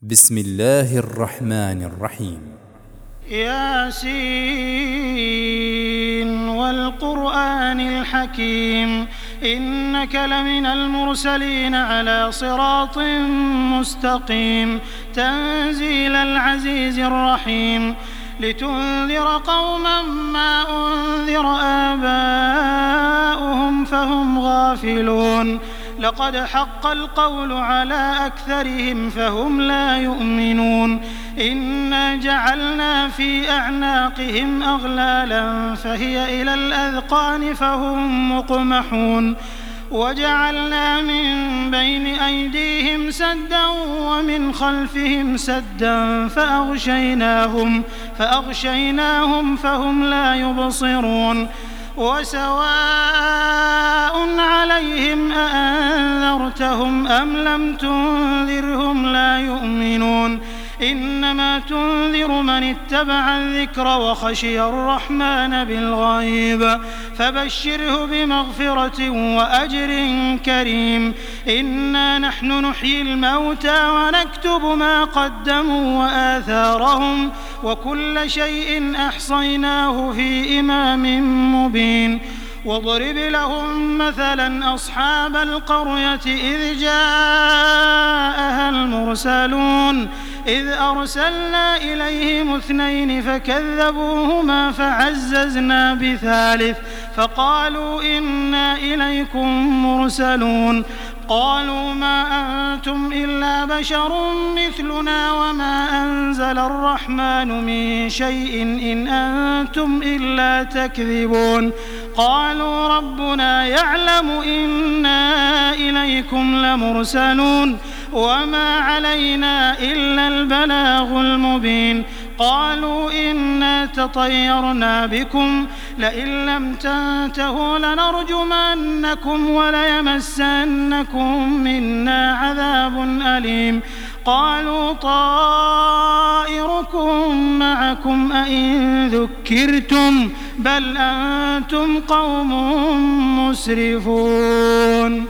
بسم الله الرحمن الرحيم. ياسين والقرآن الحكيم إنك لمن المرسلين على صراط مستقيم تنزيل العزيز الرحيم لتنذر قوما ما أنذر آباؤهم فهم غافلون لقد حق القول على أكثرهم فهم لا يؤمنون إنا جعلنا في أعناقهم أغلالا فهي إلى الأذقان فهم مقمحون وجعلنا من بين أيديهم سدا ومن خلفهم سدا فأغشيناهم فهم لا يبصرون وسواء عليهم أأنذرتهم أم لم تنذرهم لا يؤمنون إنما تنذر من اتبع الذكر وخشي الرحمن بالغيب فبشره بمغفرة وأجر كريم إنا نحن نحيي الموتى ونكتب ما قدموا وآثارهم وكل شيء أحصيناه في إمام مبين واضرب لهم مثلا أصحاب القرية إذ جاءها المرسلون إذ أرسلنا إليهم 2 فكذبوهما فعززنا بثالث فقالوا إنا إليكم مرسلون قالوا ما أنتم إلا بشر مثلنا وما أنزل الرحمن من شيء إن أنتم إلا تكذبون قالوا ربنا يعلم إنا إليكم لمرسلون وما علينا إلا البلاغ المبين قالوا إنا تطيرنا بكم لئن لم تنتهوا لنرجمنكم وليمسنكم منا عذاب أليم قالوا طائركم معكم أئن ذكرتم بل أنتم قوم مسرفون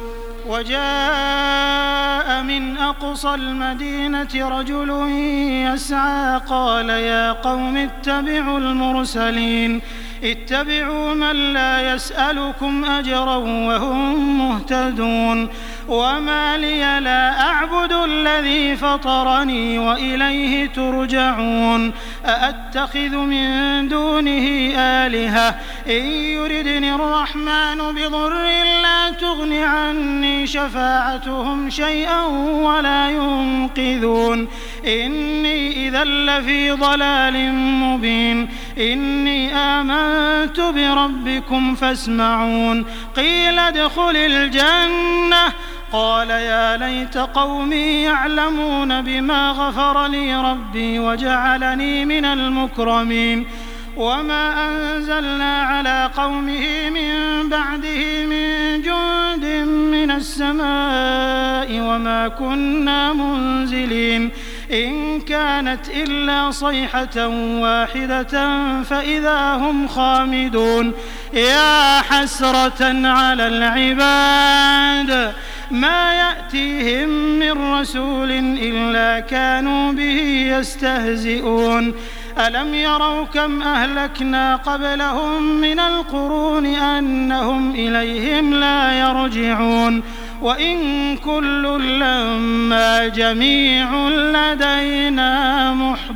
وجاء من أقصى المدينة رجل يسعى قال يا قوم اتبعوا المرسلين اتبعوا من لا يسألكم أجرا وهم مهتدون وما لي لا أعبد الذي فطرني وإليه ترجعون أأتخذ من دونه آلهة إن يردني الرحمن بضر لا تغن عني شفاعتهم شيئا ولا ينقذون إني إذا لفي ضلال مبين إني آمنت بربكم فاسمعون قيل ادخل الجنة قال يا ليت قومي يعلمون بما غفر لي ربي وجعلني من المكرمين وما أنزلنا على قومه من بعده من جند من السماء وما كنا منزلين إن كانت إلا صيحة واحدة فإذا هم خامدون يا حسرة على العباد ما يأتيهم من رسول إلا كانوا به يستهزئون ألم يروا كم أهلكنا قبلهم من القرون أنهم إليهم لا يرجعون وإن كل لما جميع لدينا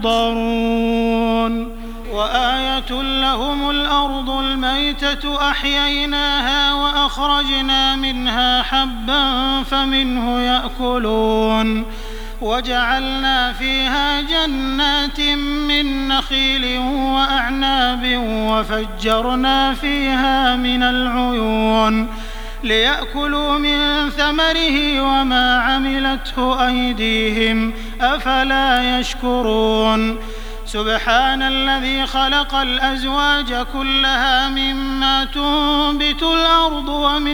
محضرون وآية لهم الأرض الميتة أحييناها وأخرجنا منها حبا فمنه يأكلون وجعلنا فيها جنات من نخيل وأعناب وفجرنا فيها من العيون ليأكلوا من ثمره وما عملته أيديهم أفلا يشكرون سبحان الذي خلق الأزواج كلها مما تنبت الأرض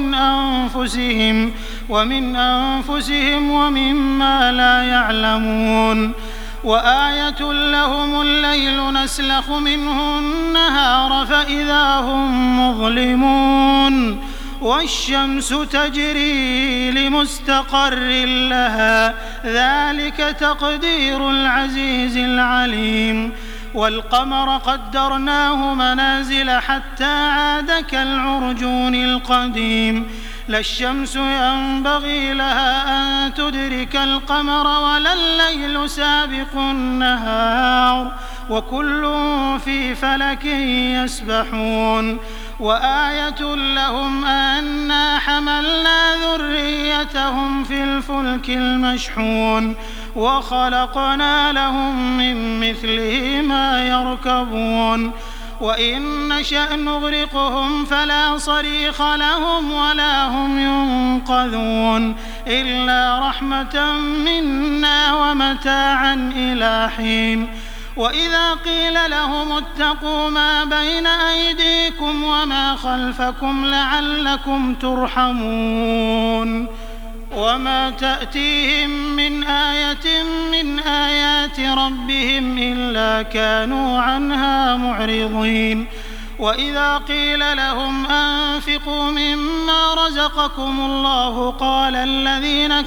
ومن أنفسهم ومما لا يعلمون وآية لهم الليل نسلخ منه النهار فإذا هم مظلمون والشمس تجري لمستقر لها ذلك تقدير العزيز العليم والقمر قدرناه منازل حتى عاد كالعرجون القديم لا الشمس ينبغي لها أن تدرك القمر ولا الليل سابق النهار وكل في فلك يسبحون وآية لهم أنا حملنا ذريتهم في الفلك المشحون وخلقنا لهم من مثله ما يركبون وإن نشأ نغرقهم فلا صريخ لهم ولا هم ينقذون إلا رحمة منا ومتاعا إلى حين وإذا قيل لهم اتقوا ما بين أيديكم وما خلفكم لعلكم ترحمون وما تأتيهم من آية من آيات ربهم إلا كانوا عنها معرضين وإذا قيل لهم أنفقوا مما رزقكم الله قال الذين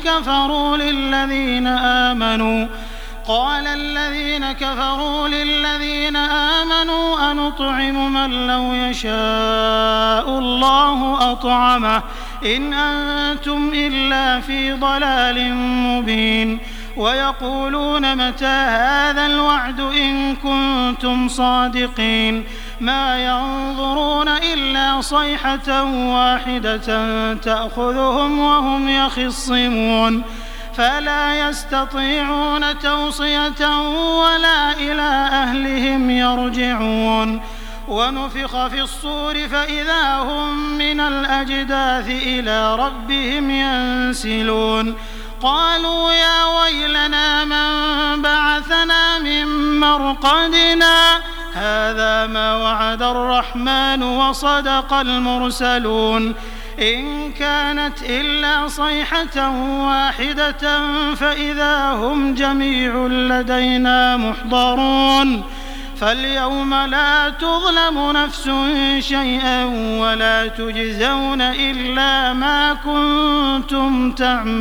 كفروا للذين آمنوا أنطعم من لو يشاء الله أطعمه إن أنتم إلا في ضلال مبين ويقولون متى هذا الوعد إن كنتم صادقين ما ينظرون إلا صيحة واحدة تأخذهم وهم يخصمون فلا يستطيعون توصية ولا إلى أهلهم يرجعون ونفخ في الصور فإذا هم من الأجداث إلى ربهم ينسلون قالوا يا ويلنا من بعثنا من مرقدنا هذا ما وعد الرحمن وصدق المرسلون إن كانت إلا صيحة واحدة فإذا هم جميع لدينا محضرون فاليوم لا تظلم نفس شيئا ولا تجزون إلا ما كنتم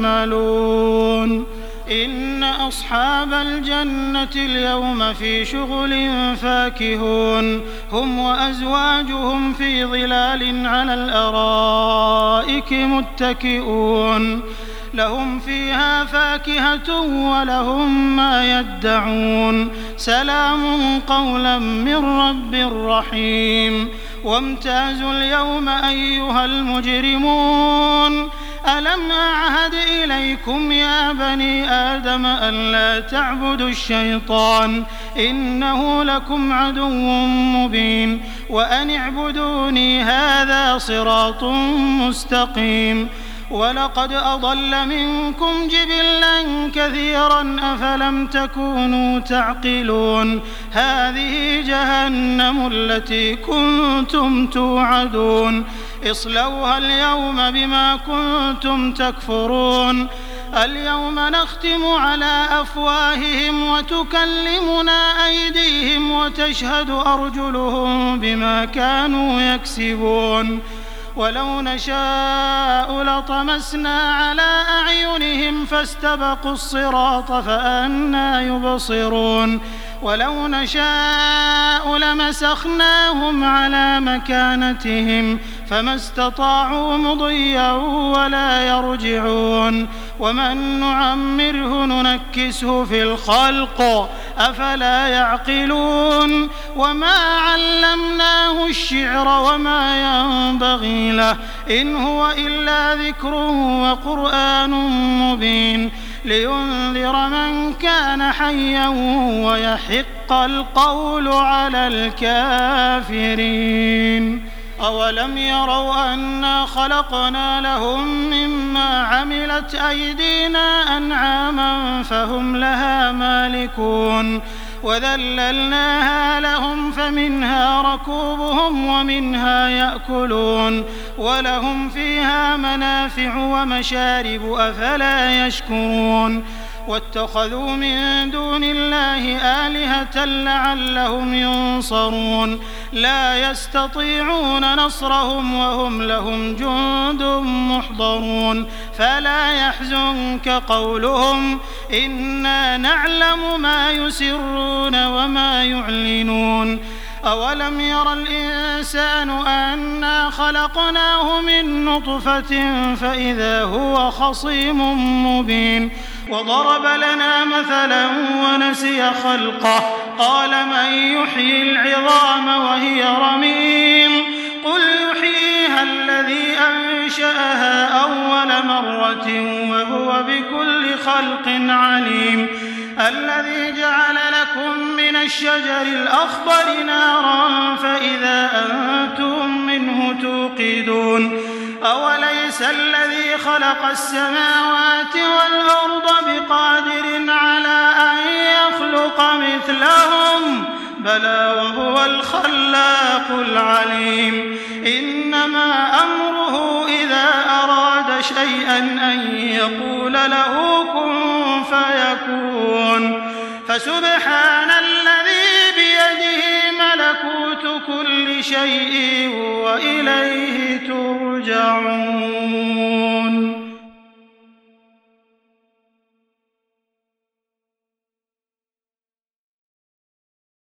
تعملون إن أصحاب الجنة اليوم في شغل فاكهون هم وأزواجهم في ظلال على الأرائك متكئون لهم فيها فاكهة ولهم ما يدعون سلام قولا من رب رحيم وامتازوا اليوم أيها المجرمون ألم أعهد إليكم يا بني آدم ألا تعبدوا الشيطان إنه لكم عدو مبين وأن اعبدوني هذا صراط مستقيم ولقد أضل منكم جبلا كثيرا أفلم تكونوا تعقلون هذه جهنم التي كنتم توعدون اصلوها اليوم بما كنتم تكفرون اليوم نختم على أفواههم وتكلمنا أيديهم وتشهد أرجلهم بما كانوا يكسبون ولو نشاء لطمسنا على أعينهم فاستبقوا الصراط فأنى يبصرون ولو نشاء لمسخناهم على مكانتهم فما استطاعوا مضيا ولا يرجعون ومن نعمره ننكسه في الخلق أفلا يعقلون وما علمناه الشعر وما ينبغي له إن هو إلا ذكر وقرآن مبين لينذر من كان حيا ويحق القول على الكافرين أولم يروا أنا خلقنا لهم مما عملت أيدينا أنعاما فهم لها مالكون وذللناها لهم فمنها ركوبهم ومنها يأكلون ولهم فيها منافع ومشارب أفلا يشكرون واتخذوا من دون الله آلهة لعلهم ينصرون لا يستطيعون نصرهم وهم لهم جند محضرون فلا يحزنك قولهم إنا نعلم ما يسرون وما يعلنون أولم ير الإنسان أنا خلقناه من نطفة فإذا هو خصيم مبين وضرب لنا مثلا ونسي خلقه قال من يحيي العظام وهي رميم قل يحييها الذي أنشأها أول مرة وهو بكل خلق عليم الذي جعل لكم من الشجر الأخضر نارا فإذا أنتم منه توقدون أوليس الذي خلق السماوات والأرض بقادر على أن يخلق مثلهم بلى وهو الخلاق العليم إنما أمره إذا أراد شيئا أن يقول له كن فيكون فسبحان الذي بيده ملكوت كل شيء وإليه ترجعون